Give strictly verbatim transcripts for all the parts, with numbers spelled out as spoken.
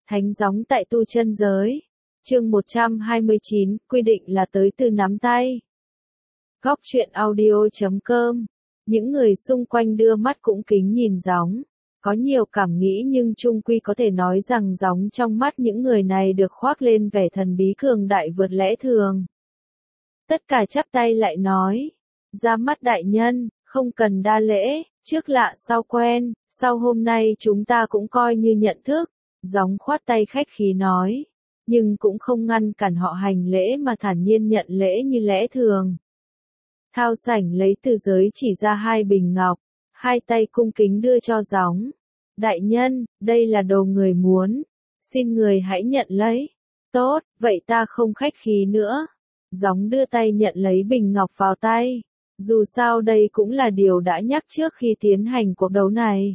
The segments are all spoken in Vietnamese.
Thánh gióng tại tu chân giới. Chương một trăm hai mươi chín, quy định là tới từ nắm tay. Góc truyện audio chấm com. Những người xung quanh đưa mắt cũng kính nhìn gióng. Có nhiều cảm nghĩ nhưng chung quy có thể nói rằng gióng trong mắt những người này được khoác lên vẻ thần bí cường đại vượt lẽ thường. Tất cả chắp tay lại nói. Ra mắt đại nhân, không cần đa lễ, trước lạ sau quen, sau hôm nay chúng ta cũng coi như nhận thức. Gióng khoát tay khách khí nói, nhưng cũng không ngăn cản họ hành lễ mà thản nhiên nhận lễ như lẽ thường. Thao sảnh lấy từ giới chỉ ra hai bình ngọc, hai tay cung kính đưa cho gióng. Đại nhân, đây là đồ người muốn, xin người hãy nhận lấy. Tốt, vậy ta không khách khí nữa. Gióng đưa tay nhận lấy bình ngọc vào tay. Dù sao đây cũng là điều đã nhắc trước khi tiến hành cuộc đấu này.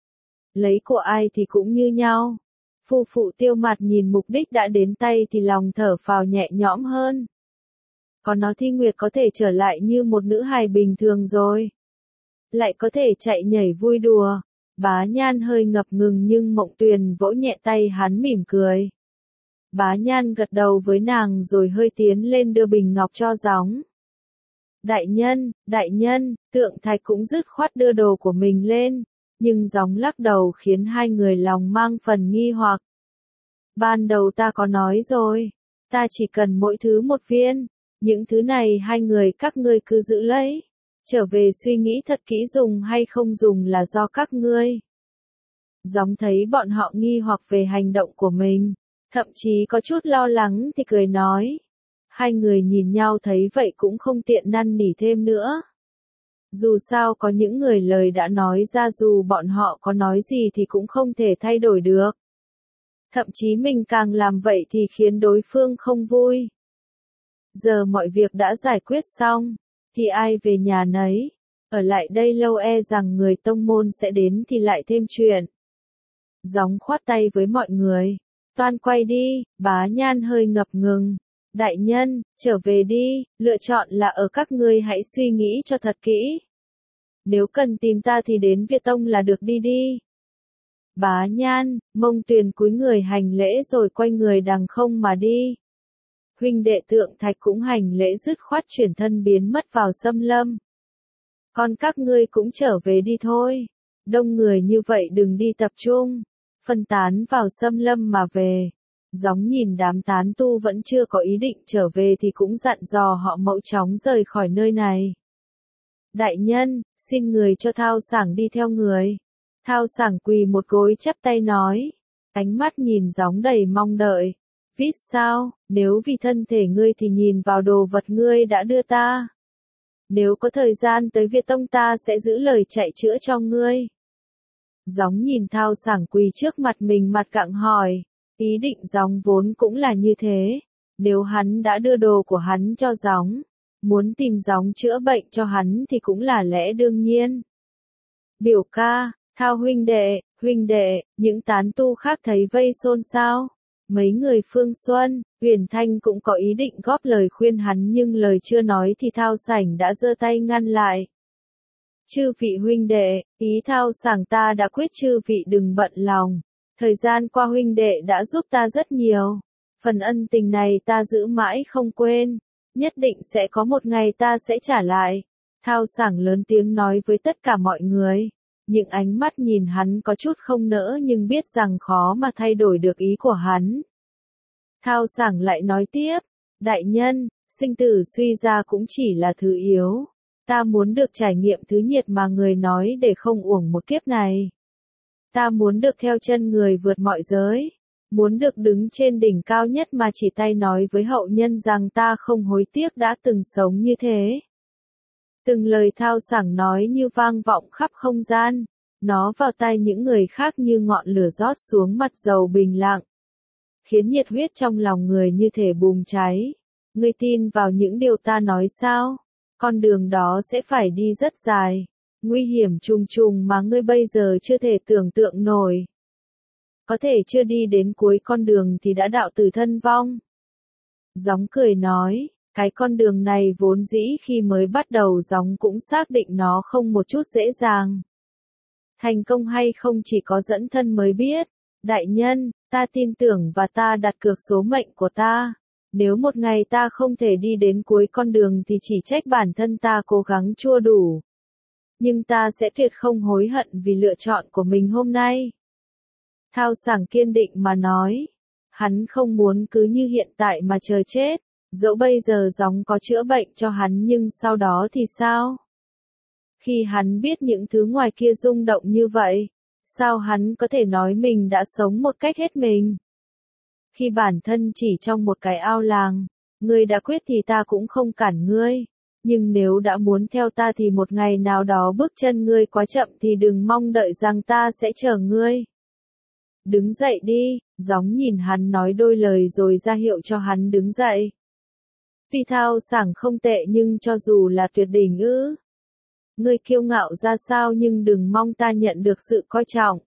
Lấy của ai thì cũng như nhau. Phu phụ Tiêu Mặt nhìn mục đích đã đến tay thì lòng thở phào nhẹ nhõm hơn. Còn nó Thi Nguyệt có thể trở lại như một nữ hài bình thường rồi. Lại có thể chạy nhảy vui đùa. Bá Nhan hơi ngập ngừng nhưng Mộng Tuyền vỗ nhẹ tay hắn mỉm cười. Bá Nhan gật đầu với nàng rồi hơi tiến lên đưa bình ngọc cho gióng. Đại nhân, đại nhân, Tượng Thạch cũng dứt khoát đưa đồ của mình lên. Nhưng gióng lắc đầu khiến hai người lòng mang phần nghi hoặc. Ban đầu ta có nói rồi, ta chỉ cần mỗi thứ một viên, những thứ này hai người các ngươi cứ giữ lấy, trở về suy nghĩ thật kỹ dùng hay không dùng là do các ngươi. Gióng thấy bọn họ nghi hoặc về hành động của mình, thậm chí có chút lo lắng thì cười nói. Hai người nhìn nhau thấy vậy cũng không tiện năn nỉ thêm nữa. Dù sao có những người lời đã nói ra dù bọn họ có nói gì thì cũng không thể thay đổi được. Thậm chí mình càng làm vậy thì khiến đối phương không vui. Giờ mọi việc đã giải quyết xong, thì ai về nhà nấy. Ở lại đây lâu e rằng người tông môn sẽ đến thì lại thêm chuyện. Gióng khoát tay với mọi người. Toan quay đi, Bá Nhan hơi ngập ngừng. Đại nhân, trở về đi, lựa chọn là ở các ngươi hãy suy nghĩ cho thật kỹ. Nếu cần tìm ta thì đến Việt Tông là được đi đi. Bá Nhan, Mông Tuyền cúi người hành lễ rồi quay người đằng không mà đi. Huynh đệ Tượng Thạch cũng hành lễ dứt khoát chuyển thân biến mất vào xâm lâm. Còn các ngươi cũng trở về đi thôi. Đông người như vậy đừng đi tập trung. Phân tán vào xâm lâm mà về. Gióng nhìn đám tán tu vẫn chưa có ý định trở về thì cũng dặn dò họ mau chóng rời khỏi nơi này. Đại nhân, xin người cho Thao Sảng đi theo người. Thao Sảng quỳ một gối chắp tay nói. Ánh mắt nhìn gióng đầy mong đợi. Vít sao, nếu vì thân thể ngươi thì nhìn vào đồ vật ngươi đã đưa ta. Nếu có thời gian tới Việt Tông ta sẽ giữ lời chạy chữa cho ngươi. Gióng nhìn Thao Sảng quỳ trước mặt mình mặt cặng hỏi. Ý định gióng vốn cũng là như thế. Nếu hắn đã đưa đồ của hắn cho gióng, muốn tìm gióng chữa bệnh cho hắn thì cũng là lẽ đương nhiên. Biểu ca, Thao huynh đệ, huynh đệ, những tán tu khác thấy vây xôn xao. Mấy người Phương Xuân, Huyền Thanh cũng có ý định góp lời khuyên hắn nhưng lời chưa nói thì Thao Sảnh đã giơ tay ngăn lại. Chư vị huynh đệ, ý Thao Sảng ta đã quyết chư vị đừng bận lòng. Thời gian qua huynh đệ đã giúp ta rất nhiều. Phần ân tình này ta giữ mãi không quên. Nhất định sẽ có một ngày ta sẽ trả lại. Thao Sảng lớn tiếng nói với tất cả mọi người. Những ánh mắt nhìn hắn có chút không nỡ nhưng biết rằng khó mà thay đổi được ý của hắn. Thao Sảng lại nói tiếp. Đại nhân, sinh tử suy ra cũng chỉ là thứ yếu. Ta muốn được trải nghiệm thứ nhiệt mà người nói để không uổng một kiếp này. Ta muốn được theo chân người vượt mọi giới. Muốn được đứng trên đỉnh cao nhất mà chỉ tay nói với hậu nhân rằng ta không hối tiếc đã từng sống như thế. Từng lời Thao Sảng nói như vang vọng khắp không gian. Nó vào tai những người khác như ngọn lửa rót xuống mặt dầu bình lặng. Khiến nhiệt huyết trong lòng người như thể bùng cháy. Ngươi tin vào những điều ta nói sao? Con đường đó sẽ phải đi rất dài. Nguy hiểm trùng trùng mà ngươi bây giờ chưa thể tưởng tượng nổi. Có thể chưa đi đến cuối con đường thì đã đạo tử thân vong. Gióng cười nói, cái con đường này vốn dĩ khi mới bắt đầu gióng cũng xác định nó không một chút dễ dàng. Thành công hay không chỉ có dẫn thân mới biết, Đại nhân, ta tin tưởng và ta đặt cược số mệnh của ta. Nếu một ngày ta không thể đi đến cuối con đường thì chỉ trách bản thân ta cố gắng chưa đủ. Nhưng ta sẽ tuyệt không hối hận vì lựa chọn của mình hôm nay. Thao Sảng kiên định mà nói. Hắn không muốn cứ như hiện tại mà chờ chết. Dẫu bây giờ gióng có chữa bệnh cho hắn nhưng sau đó thì sao? Khi hắn biết những thứ ngoài kia rung động như vậy, sao hắn có thể nói mình đã sống một cách hết mình? Khi bản thân chỉ trong một cái ao làng, ngươi đã quyết thì ta cũng không cản ngươi. Nhưng nếu đã muốn theo ta thì một ngày nào đó bước chân ngươi quá chậm thì đừng mong đợi rằng ta sẽ chờ ngươi. Đứng dậy đi, gióng nhìn hắn nói đôi lời rồi ra hiệu cho hắn đứng dậy. Tuy Thao Sảng không tệ nhưng cho dù là tuyệt đỉnh ư. Ngươi kiêu ngạo ra sao nhưng đừng mong ta nhận được sự coi trọng.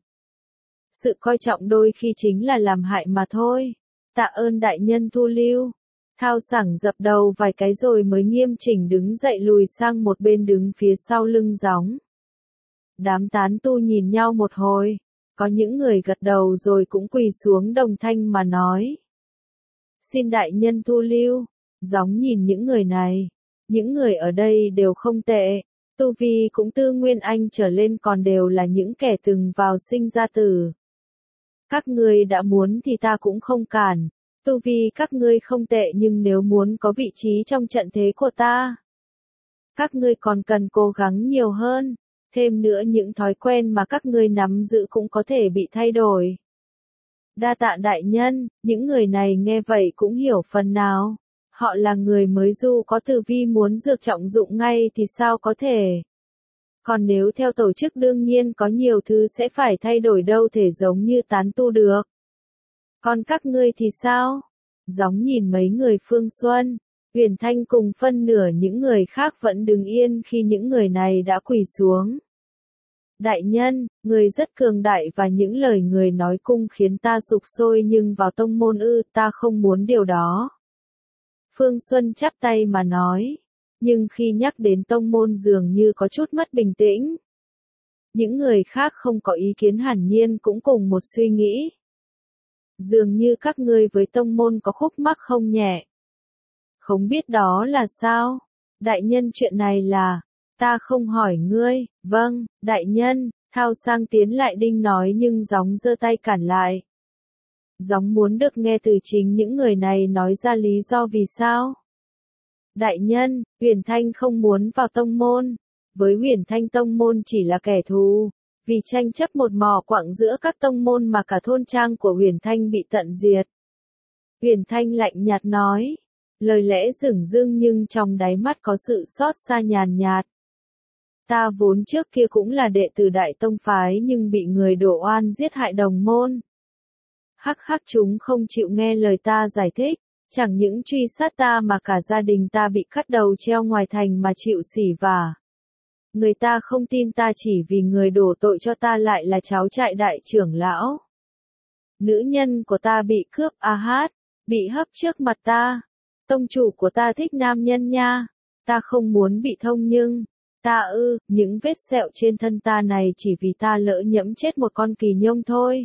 Sự coi trọng đôi khi chính là làm hại mà thôi. Tạ ơn đại nhân thu lưu. Thao Sảng dập đầu vài cái rồi mới nghiêm chỉnh đứng dậy lùi sang một bên đứng phía sau lưng gióng. Đám tán tu nhìn nhau một hồi. Có những người gật đầu rồi cũng quỳ xuống đồng thanh mà nói. Xin đại nhân thu lưu. Gióng nhìn những người này. Những người ở đây đều không tệ. Tu vi cũng tư nguyên anh trở lên còn đều là những kẻ từng vào sinh ra tử. Các ngươi đã muốn thì ta cũng không cản. Tu vi các ngươi không tệ nhưng nếu muốn có vị trí trong trận thế của ta, các ngươi còn cần cố gắng nhiều hơn. Thêm nữa những thói quen mà các ngươi nắm giữ cũng có thể bị thay đổi. Đa tạ đại nhân, những người này nghe vậy cũng hiểu phần nào. Họ là người mới dù có tử vi muốn dược trọng dụng ngay thì sao có thể. Còn nếu theo tổ chức đương nhiên có nhiều thứ sẽ phải thay đổi đâu thể giống như tán tu được. Còn các ngươi thì sao? Gióng nhìn mấy người Phương Xuân, Huyền Thanh cùng phân nửa những người khác vẫn đứng yên khi những người này đã quỳ xuống. Đại nhân, người rất cường đại và những lời người nói cung khiến ta sục sôi nhưng vào tông môn ư, ta không muốn điều đó. Phương Xuân chắp tay mà nói, nhưng khi nhắc đến tông môn dường như có chút mất bình tĩnh. Những người khác không có ý kiến hẳn nhiên cũng cùng một suy nghĩ. Dường như các ngươi với tông môn có khúc mắc không nhẹ. Không biết đó là sao? Đại nhân chuyện này là, ta không hỏi ngươi, vâng, đại nhân, Thao Sang tiến lại đinh nói nhưng gióng giơ tay cản lại. Gióng muốn được nghe từ chính những người này nói ra lý do vì sao. Đại nhân, Huyền Thanh không muốn vào tông môn. Với Huyền Thanh tông môn chỉ là kẻ thù. Vì tranh chấp một mỏ quặng giữa các tông môn mà cả thôn trang của Huyền Thanh bị tận diệt. Huyền Thanh lạnh nhạt nói. Lời lẽ dửng dưng nhưng trong đáy mắt có sự xót xa nhàn nhạt. Ta vốn trước kia cũng là đệ tử đại tông phái nhưng bị người đổ oan giết hại đồng môn. Hắc hắc chúng không chịu nghe lời ta giải thích. Chẳng những truy sát ta mà cả gia đình ta bị cắt đầu treo ngoài thành mà chịu sỉ vả. Người ta không tin ta chỉ vì người đổ tội cho ta lại là cháu trại đại trưởng lão. Nữ nhân của ta bị cướp a hát, bị hấp trước mặt ta. Tông chủ của ta thích nam nhân nha. Ta không muốn bị thông nhưng, ta ư, những vết sẹo trên thân ta này chỉ vì ta lỡ nhẫm chết một con kỳ nhông thôi.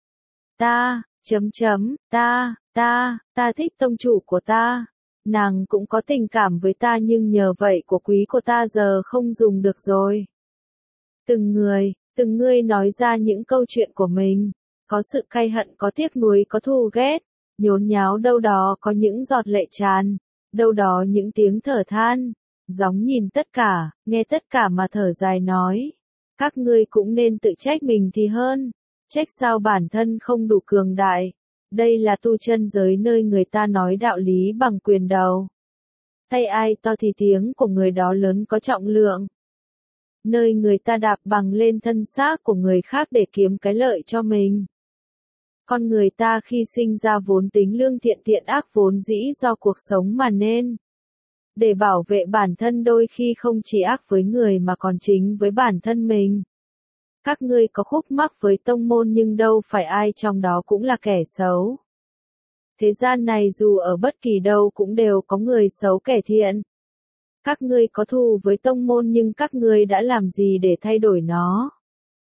Ta, chấm chấm, ta, ta, ta thích tông chủ của ta. Nàng cũng có tình cảm với ta nhưng nhờ vậy của quý của ta giờ không dùng được rồi. Từng người, từng người nói ra những câu chuyện của mình. Có sự cay hận, có tiếc nuối, có thù ghét. Nhốn nháo đâu đó có những giọt lệ tràn. Đâu đó những tiếng thở than. Gióng nhìn tất cả, nghe tất cả mà thở dài nói. Các ngươi cũng nên tự trách mình thì hơn. Trách sao bản thân không đủ cường đại. Đây là tu chân giới nơi người ta nói đạo lý bằng quyền đầu. Tay ai to thì tiếng của người đó lớn có trọng lượng. Nơi người ta đạp bằng lên thân xác của người khác để kiếm cái lợi cho mình. Con người ta khi sinh ra vốn tính lương thiện thiện ác vốn dĩ do cuộc sống mà nên. Để bảo vệ bản thân đôi khi không chỉ ác với người mà còn chính với bản thân mình. Các ngươi có khúc mắc với tông môn nhưng đâu phải ai trong đó cũng là kẻ xấu. Thế gian này dù ở bất kỳ đâu cũng đều có người xấu kẻ thiện. Các ngươi có thù với tông môn nhưng các ngươi đã làm gì để thay đổi nó?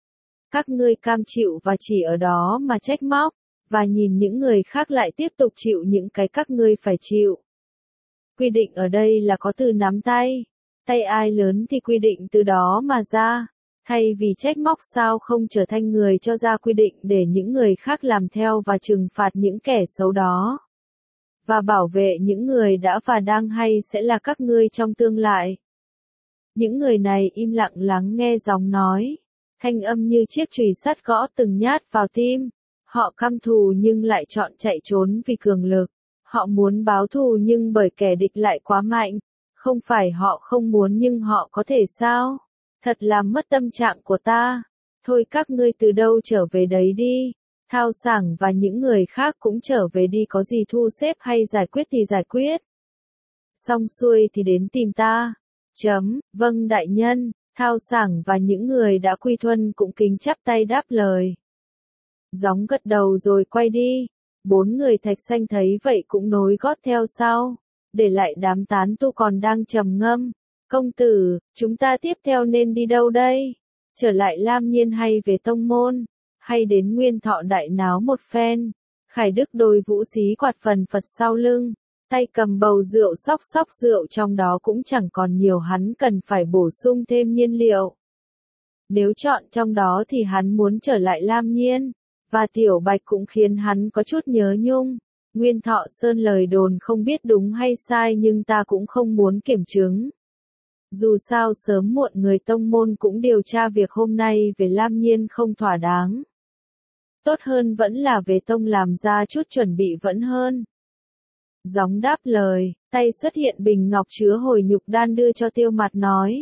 Các ngươi cam chịu và chỉ ở đó mà trách móc, và nhìn những người khác lại tiếp tục chịu những cái các ngươi phải chịu. Quy định ở đây là có từ nắm tay. Tay ai lớn thì quy định từ đó mà ra. Thay vì trách móc sao không trở thành người cho ra quy định để những người khác làm theo và trừng phạt những kẻ xấu đó. Và bảo vệ những người đã và đang hay sẽ là các ngươi trong tương lai. Những người này im lặng lắng nghe gióng nói. Thanh âm như chiếc chùy sắt gõ từng nhát vào tim. Họ căm thù nhưng lại chọn chạy trốn vì cường lực. Họ muốn báo thù nhưng bởi kẻ địch lại quá mạnh. Không phải họ không muốn nhưng họ có thể sao? Thật làm mất tâm trạng của ta. Thôi các ngươi từ đâu trở về đấy đi. Thao Sảng và những người khác cũng trở về đi, có gì thu xếp hay giải quyết thì giải quyết. Xong xuôi thì đến tìm ta. Chấm, vâng đại nhân. Thao Sảng và những người đã quy thuân cũng kính chắp tay đáp lời. Gióng gật đầu rồi quay đi. Bốn người Thạch Xanh thấy vậy cũng nối gót theo sau. Để lại đám tán tu còn đang trầm ngâm. Công tử, chúng ta tiếp theo nên đi đâu đây? Trở lại Lam Nhiên hay về tông môn? Hay đến Nguyên Thọ đại náo một phen? Khải Đức đôi vũ xí quạt phần phật sau lưng. Tay cầm bầu rượu xóc xóc rượu trong đó cũng chẳng còn nhiều, hắn cần phải bổ sung thêm nhiên liệu. Nếu chọn trong đó thì hắn muốn trở lại Lam Nhiên. Và Tiểu Bạch cũng khiến hắn có chút nhớ nhung. Nguyên Thọ Sơn lời đồn không biết đúng hay sai nhưng ta cũng không muốn kiểm chứng. Dù sao sớm muộn người tông môn cũng điều tra việc hôm nay về Lam Nhiên không thỏa đáng. Tốt hơn vẫn là về tông làm ra chút chuẩn bị vẫn hơn. Gióng đáp lời, tay xuất hiện bình ngọc chứa hồi nhục đan đưa cho Tiêu Mặt nói.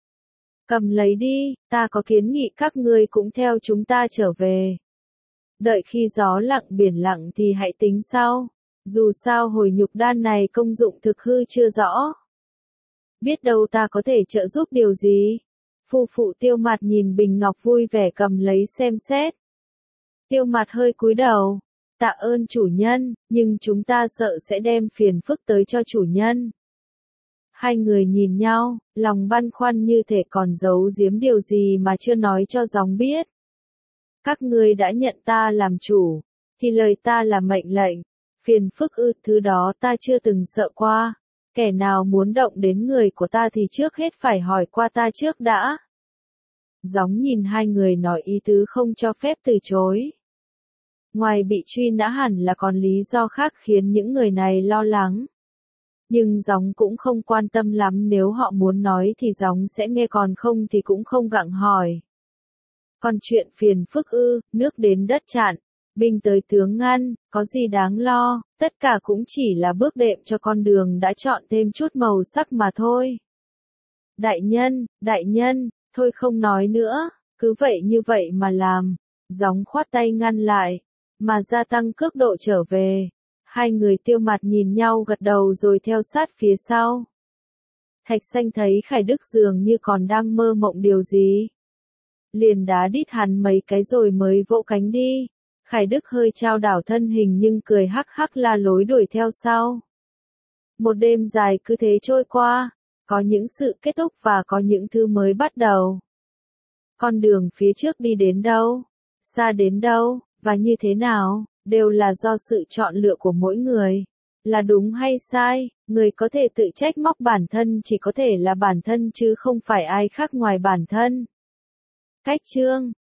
Cầm lấy đi, ta có kiến nghị các ngươi cũng theo chúng ta trở về. Đợi khi gió lặng biển lặng thì hãy tính sau. Dù sao hồi nhục đan này công dụng thực hư chưa rõ. Biết đâu ta có thể trợ giúp điều gì. Phu phụ Tiêu Mặt nhìn bình ngọc vui vẻ cầm lấy xem xét. Tiêu Mặt hơi cúi đầu. Tạ ơn chủ nhân, nhưng chúng ta sợ sẽ đem phiền phức tới cho chủ nhân. Hai người nhìn nhau, lòng băn khoăn như thể còn giấu giếm điều gì mà chưa nói cho Gióng biết. Các ngươi đã nhận ta làm chủ, thì lời ta là mệnh lệnh. Phiền phức ư, thứ đó ta chưa từng sợ qua. Kẻ nào muốn động đến người của ta thì trước hết phải hỏi qua ta trước đã. Gióng nhìn hai người nói ý tứ không cho phép từ chối. Ngoài bị truy nã hẳn là còn lý do khác khiến những người này lo lắng. Nhưng Gióng cũng không quan tâm lắm, nếu họ muốn nói thì Gióng sẽ nghe, còn không thì cũng không gặng hỏi. Còn chuyện phiền phức ư, nước đến đất chặn, binh tới tướng ngăn, có gì đáng lo, tất cả cũng chỉ là bước đệm cho con đường đã chọn thêm chút màu sắc mà thôi. Đại nhân, đại nhân, thôi không nói nữa, cứ vậy như vậy mà làm. Gióng khoát tay ngăn lại, mà gia tăng cước độ trở về. Hai người Tiêu Mặt nhìn nhau gật đầu rồi theo sát phía sau. Thạch Xanh thấy Khải Đức dường như còn đang mơ mộng điều gì. Liền đá đít hắn mấy cái rồi mới vỗ cánh đi. Khải Đức hơi trao đảo thân hình nhưng cười hắc hắc la lối đuổi theo sau. Một đêm dài cứ thế trôi qua, có những sự kết thúc và có những thứ mới bắt đầu. Con đường phía trước đi đến đâu, xa đến đâu, và như thế nào, đều là do sự chọn lựa của mỗi người. Là đúng hay sai, người có thể tự trách móc bản thân chỉ có thể là bản thân chứ không phải ai khác ngoài bản thân. Cách chương